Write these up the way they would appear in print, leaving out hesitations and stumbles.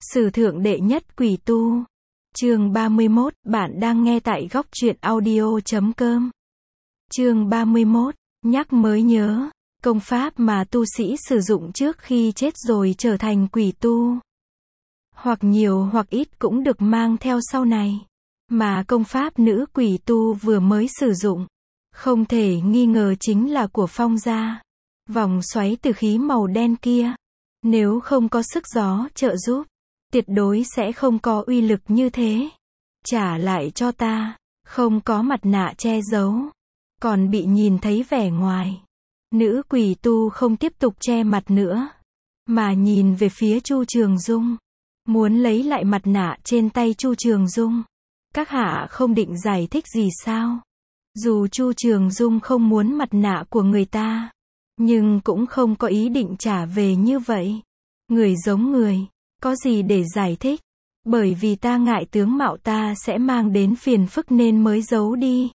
Sử thượng đệ nhất quỷ tu. Chương 31, bạn đang nghe tại góc truyện audio.com. Chương 31, nhắc mới nhớ, công pháp mà tu sĩ sử dụng trước khi chết rồi trở thành quỷ tu. Hoặc nhiều hoặc ít cũng được mang theo sau này. Mà công pháp nữ quỷ tu vừa mới sử dụng, không thể nghi ngờ chính là của Phong gia. Vòng xoáy từ khí màu đen kia, nếu không có sức gió trợ giúp, tuyệt đối sẽ không có uy lực như thế. Trả lại cho ta, không có mặt nạ che giấu, còn bị nhìn thấy vẻ ngoài. Nữ quỷ tu không tiếp tục che mặt nữa, mà nhìn về phía Chu Trường Dung, muốn lấy lại mặt nạ trên tay Chu Trường Dung. Các hạ không định giải thích gì sao? Dù Chu Trường Dung không muốn mặt nạ của người ta, nhưng cũng không có ý định trả về như vậy. Người giống người, có gì để giải thích? Bởi vì ta ngại tướng mạo ta sẽ mang đến phiền phức nên mới giấu đi.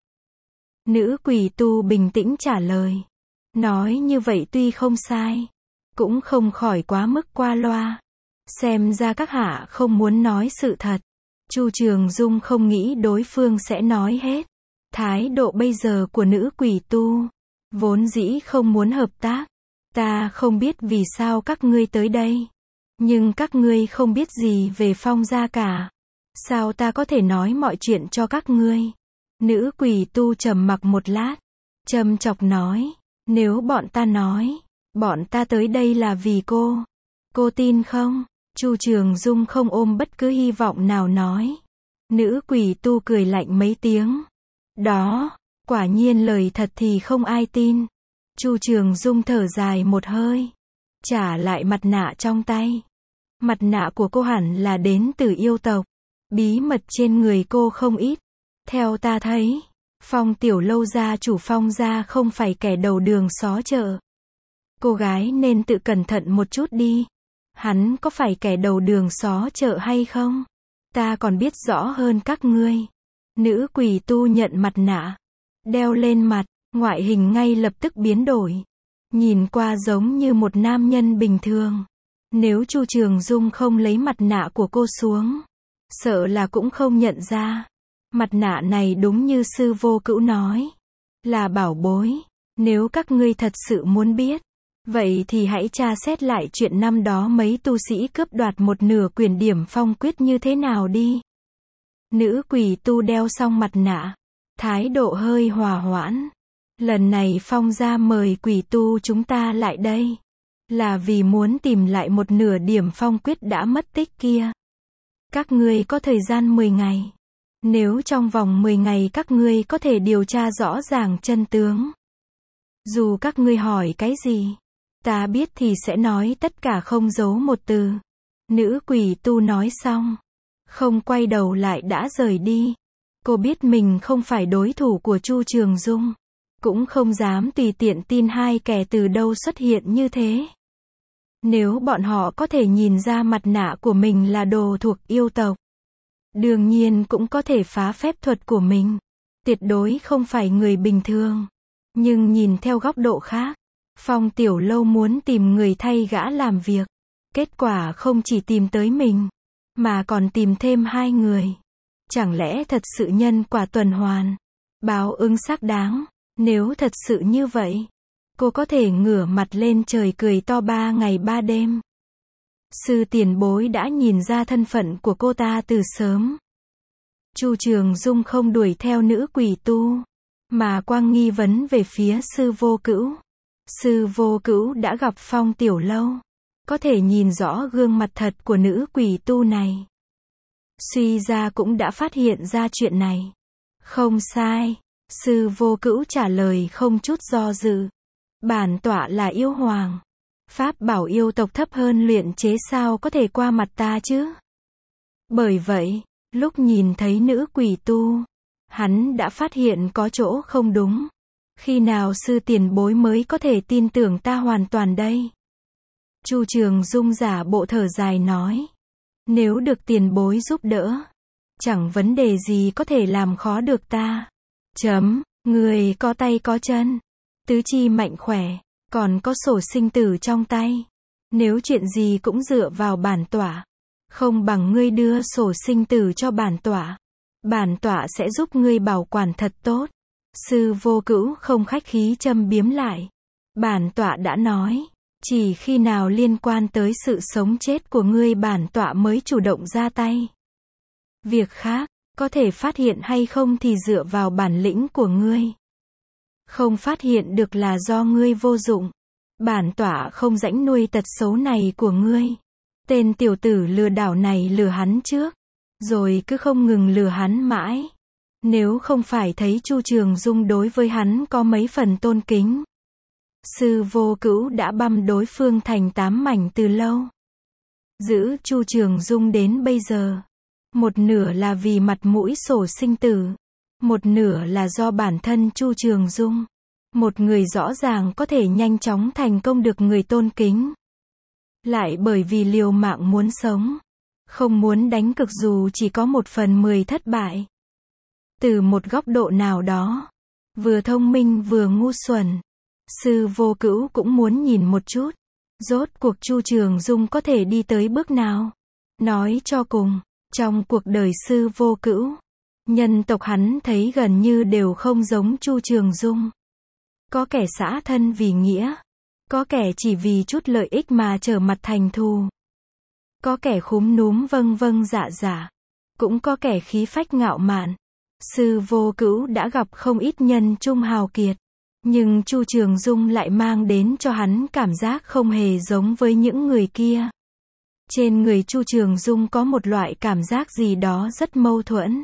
Nữ quỷ tu bình tĩnh trả lời. Nói như vậy tuy không sai, cũng không khỏi quá mức qua loa. Xem ra các hạ không muốn nói sự thật. Chu Trường Dung không nghĩ đối phương sẽ nói hết. Thái độ bây giờ của nữ quỷ tu, vốn dĩ không muốn hợp tác. Ta không biết vì sao các ngươi tới đây, nhưng các ngươi không biết gì về Phong gia cả. Sao ta có thể nói mọi chuyện cho các ngươi? Nữ quỷ tu trầm mặc một lát, châm chọc nói, nếu bọn ta nói, bọn ta tới đây là vì cô tin không? Chu Trường Dung không ôm bất cứ hy vọng nào nói. Nữ quỷ tu cười lạnh mấy tiếng. Đó, quả nhiên lời thật thì không ai tin. Chu Trường Dung thở dài một hơi, trả lại mặt nạ trong tay. Mặt nạ của cô hẳn là đến từ yêu tộc. Bí mật trên người cô không ít. Theo ta thấy, Phong Tiểu Lâu gia chủ Phong gia không phải kẻ đầu đường xó chợ. Cô gái nên tự cẩn thận một chút đi. Hắn có phải kẻ đầu đường xó chợ hay không? Ta còn biết rõ hơn các ngươi. Nữ quỷ tu nhận mặt nạ, đeo lên mặt, ngoại hình ngay lập tức biến đổi. Nhìn qua giống như một nam nhân bình thường. Nếu Chu Trường Dung không lấy mặt nạ của cô xuống, sợ là cũng không nhận ra. Mặt nạ này đúng như sư Vô Cữu nói, là bảo bối. Nếu các ngươi thật sự muốn biết, vậy thì hãy tra xét lại chuyện năm đó mấy tu sĩ cướp đoạt một nửa quyền điểm phong quyết như thế nào đi. Nữ quỷ tu đeo xong mặt nạ, thái độ hơi hòa hoãn. Lần này Phong gia mời quỷ tu chúng ta lại đây, là vì muốn tìm lại một nửa điểm phong quyết đã mất tích kia. Các ngươi có thời gian 10 ngày. Nếu trong vòng 10 ngày các ngươi có thể điều tra rõ ràng chân tướng, dù các ngươi hỏi cái gì, ta biết thì sẽ nói tất cả không giấu một từ. Nữ quỷ tu nói xong, không quay đầu lại đã rời đi. Cô biết mình không phải đối thủ của Chu Trường Dung, cũng không dám tùy tiện tin hai kẻ từ đâu xuất hiện như thế. Nếu bọn họ có thể nhìn ra mặt nạ của mình là đồ thuộc yêu tộc, đương nhiên cũng có thể phá phép thuật của mình. Tuyệt đối không phải người bình thường. Nhưng nhìn theo góc độ khác, Phong Tiểu Lâu muốn tìm người thay gã làm việc. Kết quả không chỉ tìm tới mình, mà còn tìm thêm hai người. Chẳng lẽ thật sự nhân quả tuần hoàn, báo ứng xác đáng? Nếu thật sự như vậy, cô có thể ngửa mặt lên trời cười to 3 ngày 3 đêm. Sư tiền bối đã nhìn ra thân phận của cô ta từ sớm. Chu Trường Dung không đuổi theo nữ quỷ tu, mà quang nghi vấn về phía sư Vô Cữu. Sư Vô Cữu đã gặp Phong Tiểu Lâu, có thể nhìn rõ gương mặt thật của nữ quỷ tu này. Suy ra cũng đã phát hiện ra chuyện này. Không sai, sư Vô Cữu trả lời không chút do dự. Bản tọa là yêu hoàng. Pháp bảo yêu tộc thấp hơn luyện chế sao có thể qua mặt ta chứ? Bởi vậy, lúc nhìn thấy nữ quỷ tu, hắn đã phát hiện có chỗ không đúng. Khi nào sư tiền bối mới có thể tin tưởng ta hoàn toàn đây? Chu Trường Dung giả bộ thở dài nói. Nếu được tiền bối giúp đỡ, chẳng vấn đề gì có thể làm khó được ta. Người có tay có chân, tứ chi mạnh khỏe, còn có sổ sinh tử trong tay. Nếu chuyện gì cũng dựa vào bản tọa, Không bằng ngươi đưa sổ sinh tử cho bản tọa. Bản tọa sẽ giúp ngươi bảo quản thật tốt. Sư Vô Cữu không khách khí châm biếm lại. Bản tọa đã nói, chỉ khi nào liên quan tới sự sống chết của ngươi bản tọa mới chủ động ra tay. Việc khác, có thể phát hiện hay không thì dựa vào bản lĩnh của ngươi. Không phát hiện được là do ngươi vô dụng. Bản tọa không rãnh nuôi tật xấu này của ngươi. Tên tiểu tử lừa đảo này lừa hắn trước, rồi cứ không ngừng lừa hắn mãi. Nếu không phải thấy Chu Trường Dung đối với hắn có mấy phần tôn kính, Sư Vô Cữu đã băm đối phương thành 8 mảnh từ lâu. Giữ Chu Trường Dung đến bây giờ, một nửa là vì mặt mũi sổ sinh tử, một nửa là do bản thân Chu Trường Dung. Một người rõ ràng có thể nhanh chóng thành công được người tôn kính, lại bởi vì liều mạng muốn sống, không muốn đánh cược dù chỉ có 1/10 thất bại. Từ một góc độ nào đó, vừa thông minh vừa ngu xuẩn, Sư Vô Cữu cũng muốn nhìn một chút, rốt cuộc Chu Trường Dung có thể đi tới bước nào. Nói cho cùng, trong cuộc đời Sư Vô Cữu, nhân tộc hắn thấy gần như đều không giống Chu Trường Dung. Có kẻ xã thân vì nghĩa, có kẻ chỉ vì chút lợi ích mà trở mặt thành thù, có kẻ khúm núm vâng vâng dạ dạ, cũng có kẻ khí phách ngạo mạn. Sư Vô Cữu đã gặp không ít nhân trung hào kiệt, nhưng Chu Trường Dung lại mang đến cho hắn cảm giác không hề giống với những người kia. Trên người Chu Trường Dung có một loại cảm giác gì đó rất mâu thuẫn.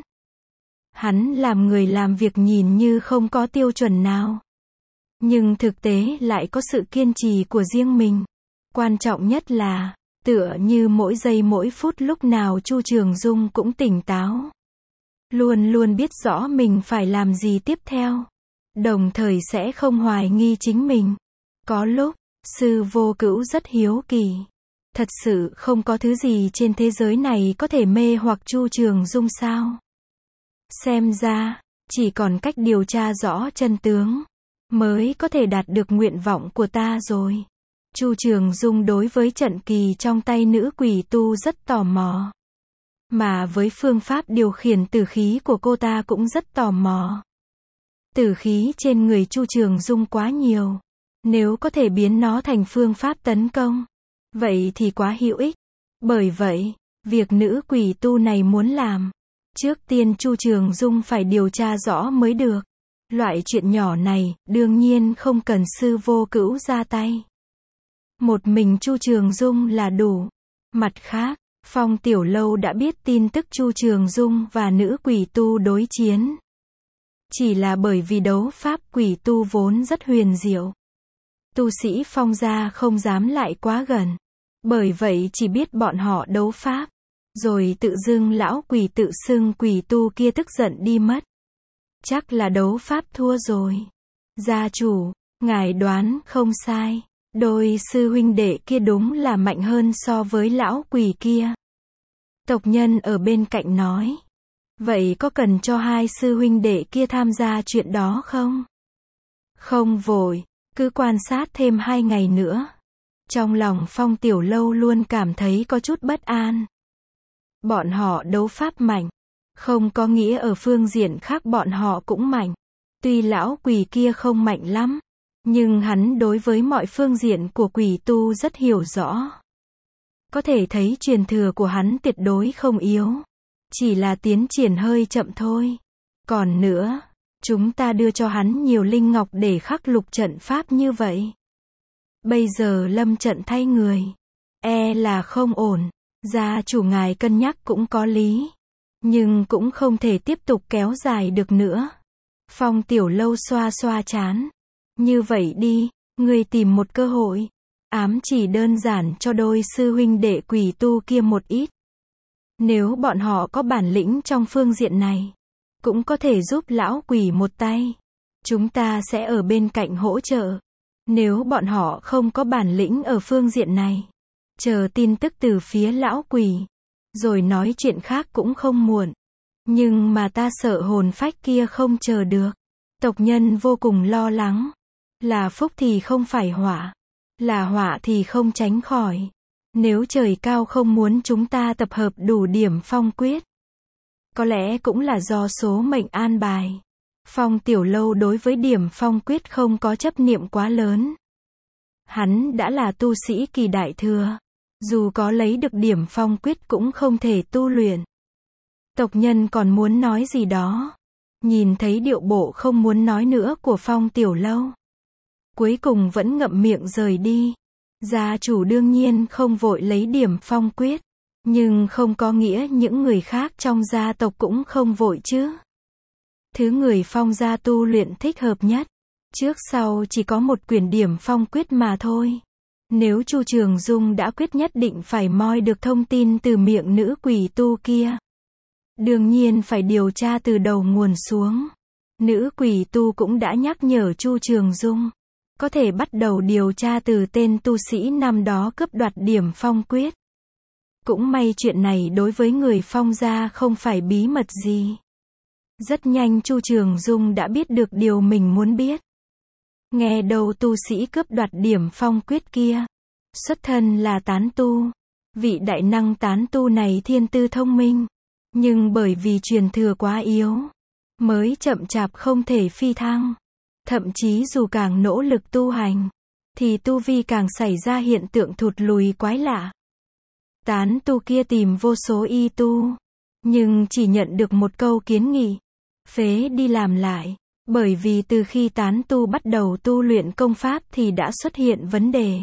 Hắn làm người làm việc nhìn như không có tiêu chuẩn nào, nhưng thực tế lại có sự kiên trì của riêng mình. Quan trọng nhất là, tựa như mỗi giây mỗi phút lúc nào Chu Trường Dung cũng tỉnh táo. Luôn luôn biết rõ mình phải làm gì tiếp theo. Đồng thời sẽ không hoài nghi chính mình. Có lúc, Sư Vô Cữu rất hiếu kỳ. Thật sự không có thứ gì trên thế giới này có thể mê hoặc Chu Trường Dung sao? Xem ra, chỉ còn cách điều tra rõ chân tướng, mới có thể đạt được nguyện vọng của ta rồi. Chu Trường Dung đối với trận kỳ trong tay nữ quỷ tu rất tò mò. Mà với phương pháp điều khiển tử khí của cô ta cũng rất tò mò. Tử khí trên người Chu Trường Dung quá nhiều. Nếu có thể biến nó thành phương pháp tấn công, vậy thì quá hữu ích. Bởi vậy, việc nữ quỷ tu này muốn làm, trước tiên Chu Trường Dung phải điều tra rõ mới được. Loại chuyện nhỏ này, đương nhiên không cần Sư Vô Cữu ra tay. Một mình Chu Trường Dung là đủ. Mặt khác, Phong Tiểu Lâu đã biết tin tức Chu Trường Dung và nữ quỷ tu đối chiến. Chỉ là bởi vì đấu pháp quỷ tu vốn rất huyền diệu. Tu sĩ Phong gia không dám lại quá gần. Bởi vậy chỉ biết bọn họ đấu pháp. Rồi tự dưng lão quỷ tự xưng quỷ tu kia tức giận đi mất. Chắc là đấu pháp thua rồi. Gia chủ, ngài đoán không sai. Đôi sư huynh đệ kia đúng là mạnh hơn so với lão quỷ kia. Tộc nhân ở bên cạnh nói. Vậy có cần cho hai sư huynh đệ kia tham gia chuyện đó không? Không vội, cứ quan sát thêm 2 ngày nữa. Trong lòng Phong Tiểu Lâu luôn cảm thấy có chút bất an. Bọn họ đấu pháp mạnh, không có nghĩa ở phương diện khác bọn họ cũng mạnh. Tuy lão quỷ kia không mạnh lắm, nhưng hắn đối với mọi phương diện của quỷ tu rất hiểu rõ. Có thể thấy truyền thừa của hắn tuyệt đối không yếu. Chỉ là tiến triển hơi chậm thôi. Còn nữa, chúng ta đưa cho hắn nhiều linh ngọc để khắc lục trận pháp như vậy. Bây giờ lâm trận thay người, e là không ổn. Gia chủ ngài cân nhắc cũng có lý, nhưng cũng không thể tiếp tục kéo dài được nữa. Phong Tiểu Lâu xoa xoa trán. Như vậy đi, ngươi tìm một cơ hội, ám chỉ đơn giản cho đôi sư huynh đệ quỷ tu kia một ít. Nếu bọn họ có bản lĩnh trong phương diện này, cũng có thể giúp lão quỷ một tay. Chúng ta sẽ ở bên cạnh hỗ trợ. Nếu bọn họ không có bản lĩnh ở phương diện này, chờ tin tức từ phía lão quỷ, rồi nói chuyện khác cũng không muộn. Nhưng mà ta sợ hồn phách kia không chờ được. Tộc nhân vô cùng lo lắng. Là phúc thì không phải họa, là họa thì không tránh khỏi. Nếu trời cao không muốn chúng ta tập hợp đủ điểm phong quyết, có lẽ cũng là do số mệnh an bài. Phong Tiểu Lâu đối với điểm phong quyết không có chấp niệm quá lớn. Hắn đã là tu sĩ kỳ đại thừa. Dù có lấy được điểm phong quyết cũng không thể tu luyện. Tộc nhân còn muốn nói gì đó. Nhìn thấy điệu bộ không muốn nói nữa của Phong Tiểu Lâu, cuối cùng vẫn ngậm miệng rời đi. Gia chủ đương nhiên không vội lấy điểm phong quyết, nhưng không có nghĩa những người khác trong gia tộc cũng không vội chứ. Thứ người Phong gia tu luyện thích hợp nhất, trước sau chỉ có một quyển điểm phong quyết mà thôi. Nếu Chu Trường Dung đã quyết nhất định phải moi được thông tin từ miệng nữ quỷ tu kia, đương nhiên phải điều tra từ đầu nguồn xuống. Nữ quỷ tu cũng đã nhắc nhở Chu Trường Dung, có thể bắt đầu điều tra từ tên tu sĩ năm đó cướp đoạt điểm phong quyết. Cũng may chuyện này đối với người Phong gia không phải bí mật gì. Rất nhanh Chu Trường Dung đã biết được điều mình muốn biết. Nghe đầu tu sĩ cướp đoạt điểm phong quyết kia, xuất thân là tán tu. Vị đại năng tán tu này thiên tư thông minh, nhưng bởi vì truyền thừa quá yếu, mới chậm chạp không thể phi thăng. Thậm chí dù càng nỗ lực tu hành, thì tu vi càng xảy ra hiện tượng thụt lùi quái lạ. Tán tu kia tìm vô số y tu, nhưng chỉ nhận được một câu kiến nghị: phế đi làm lại. Bởi vì từ khi tán tu bắt đầu tu luyện công pháp thì đã xuất hiện vấn đề.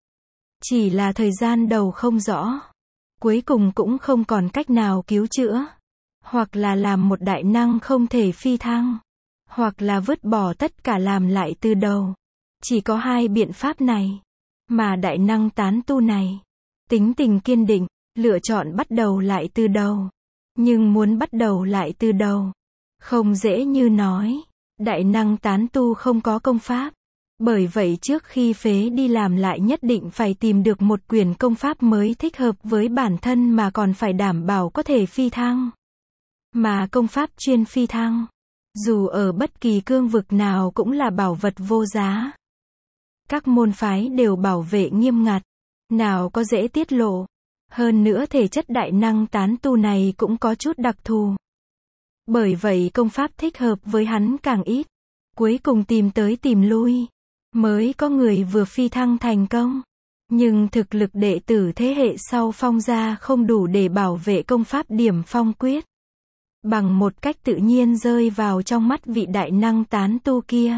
Chỉ là thời gian đầu không rõ, cuối cùng cũng không còn cách nào cứu chữa. Hoặc là làm một đại năng không thể phi thăng, hoặc là vứt bỏ tất cả làm lại từ đầu. Chỉ có hai biện pháp này. Mà đại năng tán tu này, tính tình kiên định, lựa chọn bắt đầu lại từ đầu. Nhưng muốn bắt đầu lại từ đầu, không dễ như nói. Đại năng tán tu không có công pháp. Bởi vậy trước khi phế đi làm lại nhất định phải tìm được một quyển công pháp mới thích hợp với bản thân mà còn phải đảm bảo có thể phi thăng. Mà công pháp chuyên phi thăng, dù ở bất kỳ cương vực nào cũng là bảo vật vô giá. Các môn phái đều bảo vệ nghiêm ngặt, nào có dễ tiết lộ. Hơn nữa thể chất đại năng tán tu này cũng có chút đặc thù. Bởi vậy công pháp thích hợp với hắn càng ít. Cuối cùng tìm tới tìm lui, mới có người vừa phi thăng thành công. Nhưng thực lực đệ tử thế hệ sau Phong gia không đủ để bảo vệ công pháp điểm phong quyết. Bằng một cách tự nhiên rơi vào trong mắt vị đại năng tán tu kia.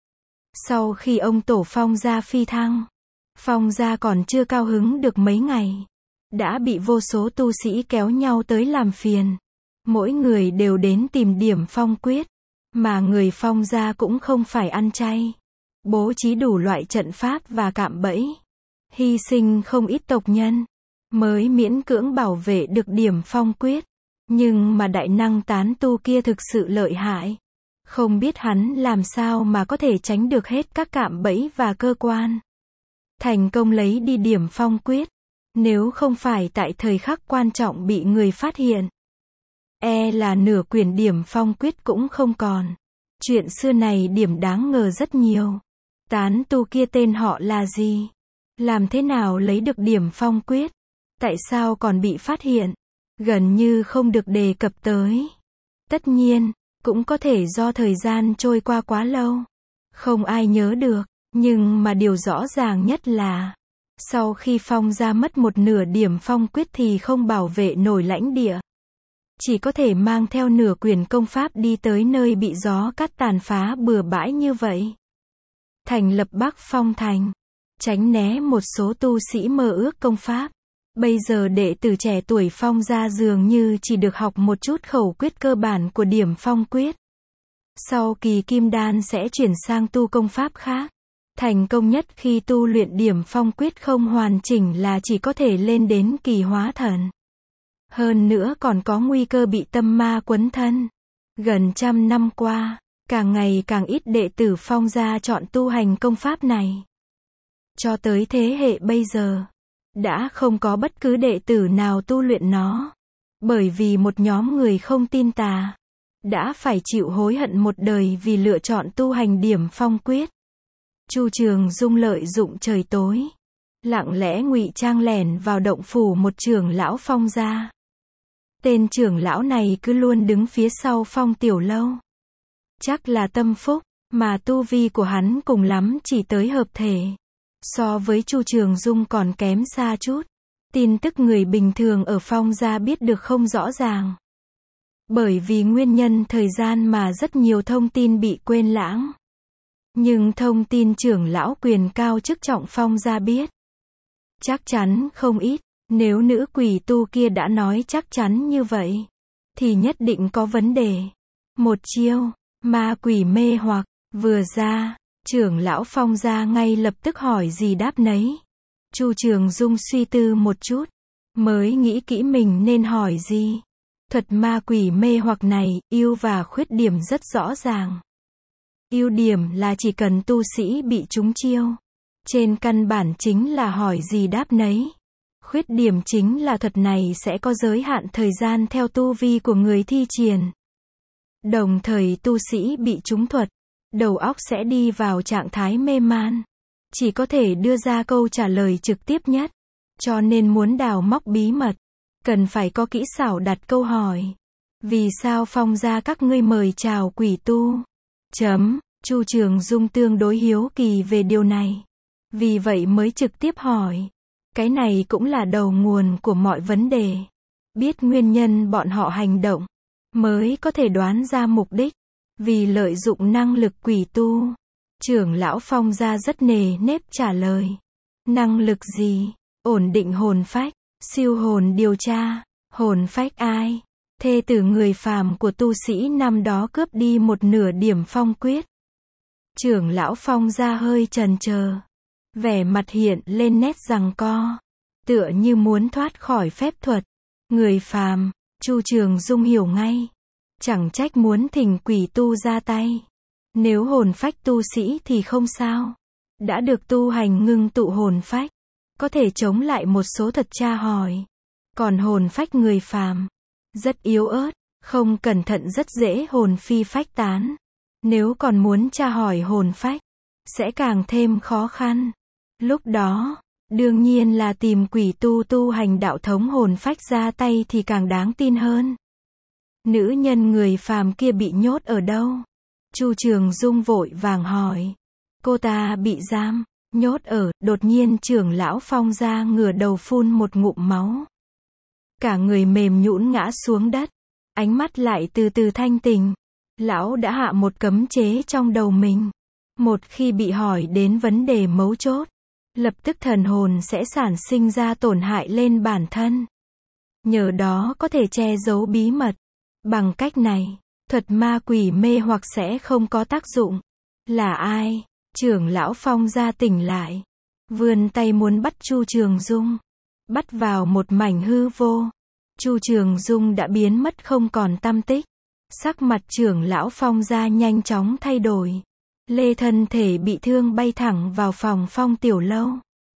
Sau khi ông tổ Phong gia phi thăng, Phong gia còn chưa cao hứng được mấy ngày, đã bị vô số tu sĩ kéo nhau tới làm phiền. Mỗi người đều đến tìm điểm phong quyết, mà người Phong gia cũng không phải ăn chay. Bố trí đủ loại trận pháp và cạm bẫy, hy sinh không ít tộc nhân, mới miễn cưỡng bảo vệ được điểm phong quyết. Nhưng mà đại năng tán tu kia thực sự lợi hại. Không biết hắn làm sao mà có thể tránh được hết các cạm bẫy và cơ quan. Thành công lấy đi điểm phong quyết. Nếu không phải tại thời khắc quan trọng bị người phát hiện, e là nửa quyển điểm phong quyết cũng không còn. Chuyện xưa này điểm đáng ngờ rất nhiều. Tán tu kia tên họ là gì? Làm thế nào lấy được điểm phong quyết? Tại sao còn bị phát hiện? Gần như không được đề cập tới. Tất nhiên, cũng có thể do thời gian trôi qua quá lâu, không ai nhớ được. Nhưng mà điều rõ ràng nhất là, sau khi Phong gia mất một nửa điểm phong quyết thì không bảo vệ nổi lãnh địa. Chỉ có thể mang theo nửa quyển công pháp đi tới nơi bị gió cát tàn phá bừa bãi như vậy. Thành lập Bắc Phong Thành, tránh né một số tu sĩ mơ ước công pháp. Bây giờ đệ tử trẻ tuổi Phong gia dường như chỉ được học một chút khẩu quyết cơ bản của điểm phong quyết. Sau kỳ kim đan sẽ chuyển sang tu công pháp khác. Thành công nhất khi tu luyện điểm phong quyết không hoàn chỉnh là chỉ có thể lên đến kỳ hóa thần. Hơn nữa còn có nguy cơ bị tâm ma quấn thân. Gần 100 năm qua, càng ngày càng ít đệ tử Phong gia chọn tu hành công pháp này. Cho tới thế hệ bây giờ, đã không có bất cứ đệ tử nào tu luyện nó. Bởi vì một nhóm người không tin tà, đã phải chịu hối hận một đời vì lựa chọn tu hành điểm phong quyết. Chu Trường Dung lợi dụng trời tối, lặng lẽ ngụy trang lẻn vào động phủ một trưởng lão Phong gia. Tên trưởng lão này cứ luôn đứng phía sau Phong Tiểu Lâu. Chắc là tâm phúc, mà tu vi của hắn cùng lắm chỉ tới hợp thể. So với Chu Trường Dung còn kém xa chút. Tin tức người bình thường ở Phong gia biết được không rõ ràng. Bởi vì nguyên nhân thời gian mà rất nhiều thông tin bị quên lãng. Nhưng thông tin trưởng lão quyền cao chức trọng Phong gia biết. Chắc chắn không ít, nếu nữ quỷ tu kia đã nói chắc chắn như vậy, thì nhất định có vấn đề. Một chiêu, ma quỷ mê hoặc, vừa ra, trưởng lão Phong gia ngay lập tức hỏi gì đáp nấy. Chu Trường Dung suy tư một chút, mới nghĩ kỹ mình nên hỏi gì. Thuật ma quỷ mê hoặc này, ưu và khuyết điểm rất rõ ràng. Ưu điểm là chỉ cần tu sĩ bị trúng chiêu, trên căn bản chính là hỏi gì đáp nấy. Khuyết điểm chính là thuật này sẽ có giới hạn thời gian theo tu vi của người thi triển. Đồng thời tu sĩ bị trúng thuật, đầu óc sẽ đi vào trạng thái mê man, chỉ có thể đưa ra câu trả lời trực tiếp nhất. Cho nên muốn đào móc bí mật, cần phải có kỹ xảo đặt câu hỏi. Vì sao Phong gia các ngươi mời chào quỷ tu? Chu Trường Dung tương đối hiếu kỳ về điều này. Vì vậy mới trực tiếp hỏi. Cái này cũng là đầu nguồn của mọi vấn đề. Biết nguyên nhân bọn họ hành động, mới có thể đoán ra mục đích. Vì lợi dụng năng lực quỷ tu. Trưởng lão Phong gia rất nề nếp trả lời. Năng lực gì? Ổn định hồn phách, siêu hồn điều tra. Hồn phách ai? Thê tử người phàm của tu sĩ năm đó cướp đi một nửa điểm phong quyết. Trưởng lão Phong gia hơi chần chờ. Vẻ mặt hiện lên nét giằng co. Tựa như muốn thoát khỏi phép thuật. Người phàm, Chu Trường Dung hiểu ngay. Chẳng trách muốn thỉnh quỷ tu ra tay. Nếu hồn phách tu sĩ thì không sao. Đã được tu hành ngưng tụ hồn phách, có thể chống lại một số thuật tra hỏi. Còn hồn phách người phàm, rất yếu ớt, không cẩn thận rất dễ hồn phi phách tán. Nếu còn muốn tra hỏi hồn phách, sẽ càng thêm khó khăn. Lúc đó, đương nhiên là tìm quỷ tu tu hành đạo thống hồn phách ra tay thì càng đáng tin hơn. Nữ nhân người phàm kia bị nhốt ở đâu? Chu Trường Dung vội vàng hỏi. Cô ta bị giam, nhốt ở, đột nhiên trưởng lão Phong gia ngửa đầu phun một ngụm máu. Cả người mềm nhũn ngã xuống đất, ánh mắt lại từ từ thanh tỉnh. Lão đã hạ một cấm chế trong đầu mình. Một khi bị hỏi đến vấn đề mấu chốt, lập tức thần hồn sẽ sản sinh ra tổn hại lên bản thân. Nhờ đó có thể che giấu bí mật. Bằng cách này, thuật ma quỷ mê hoặc sẽ không có tác dụng. Là ai? Trưởng lão Phong gia tỉnh lại, vươn tay muốn bắt Chu Trường Dung. Bắt vào một mảnh hư vô. Chu Trường Dung đã biến mất không còn tăm tích. Sắc mặt trưởng lão Phong gia nhanh chóng thay đổi. Lê thân thể bị thương bay thẳng vào phòng Phong Tiểu Lâu.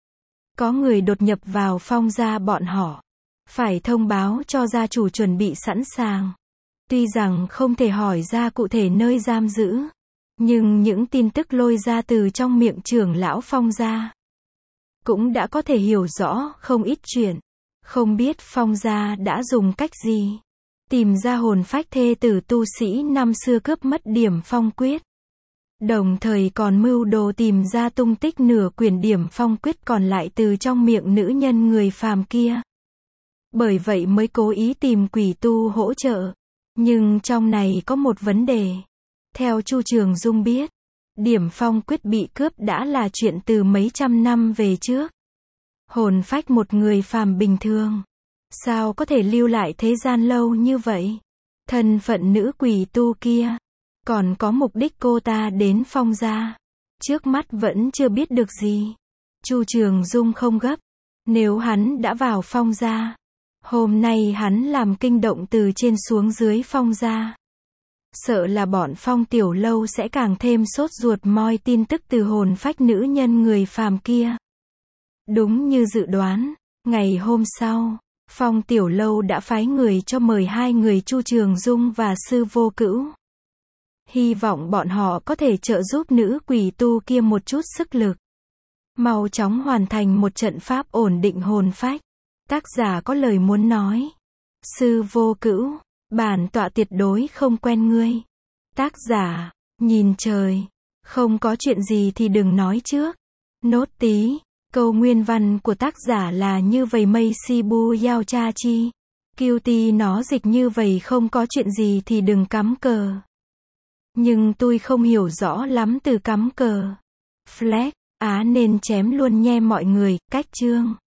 Có người đột nhập vào Phong gia bọn họ. Phải thông báo cho gia chủ chuẩn bị sẵn sàng. Tuy rằng không thể hỏi ra cụ thể nơi giam giữ, nhưng những tin tức lôi ra từ trong miệng trưởng lão Phong gia, cũng đã có thể hiểu rõ không ít chuyện. Không biết Phong gia đã dùng cách gì tìm ra hồn phách thê tử tu sĩ năm xưa cướp mất điểm phong quyết. Đồng thời còn mưu đồ tìm ra tung tích nửa quyển điểm phong quyết còn lại từ trong miệng nữ nhân người phàm kia. Bởi vậy mới cố ý tìm quỷ tu hỗ trợ. Nhưng trong này có một vấn đề. Theo Chu Trường Dung biết, điểm phong quyết bị cướp đã là chuyện từ mấy trăm năm về trước. Hồn phách một người phàm bình thường, sao có thể lưu lại thế gian lâu như vậy? Thân phận nữ quỷ tu kia, còn có mục đích cô ta đến Phong gia, trước mắt vẫn chưa biết được gì. Chu Trường Dung không gấp. Nếu hắn đã vào Phong gia, hôm nay hắn làm kinh động từ trên xuống dưới Phong gia, sợ là bọn Phong Tiểu Lâu sẽ càng thêm sốt ruột moi tin tức từ hồn phách nữ nhân người phàm kia. Đúng như dự đoán, ngày hôm sau, Phong Tiểu Lâu đã phái người cho mời hai người Chu Trường Dung và Sư Vô Cữu. Hy vọng bọn họ có thể trợ giúp nữ quỷ tu kia một chút sức lực. Mau chóng hoàn thành một trận pháp ổn định hồn phách. Tác giả có lời muốn nói. Sư Vô Cữu, bản tọa tuyệt đối không quen ngươi. Tác giả, nhìn trời. Không có chuyện gì thì đừng nói trước. Nốt tí, câu nguyên văn của tác giả là như vậy mây Shibu Yao Cha Chi. QT nó dịch như vậy không có chuyện gì thì đừng cắm cờ. Nhưng tôi không hiểu rõ lắm từ cắm cờ. Flag, nên chém luôn nhe mọi người, cách chương.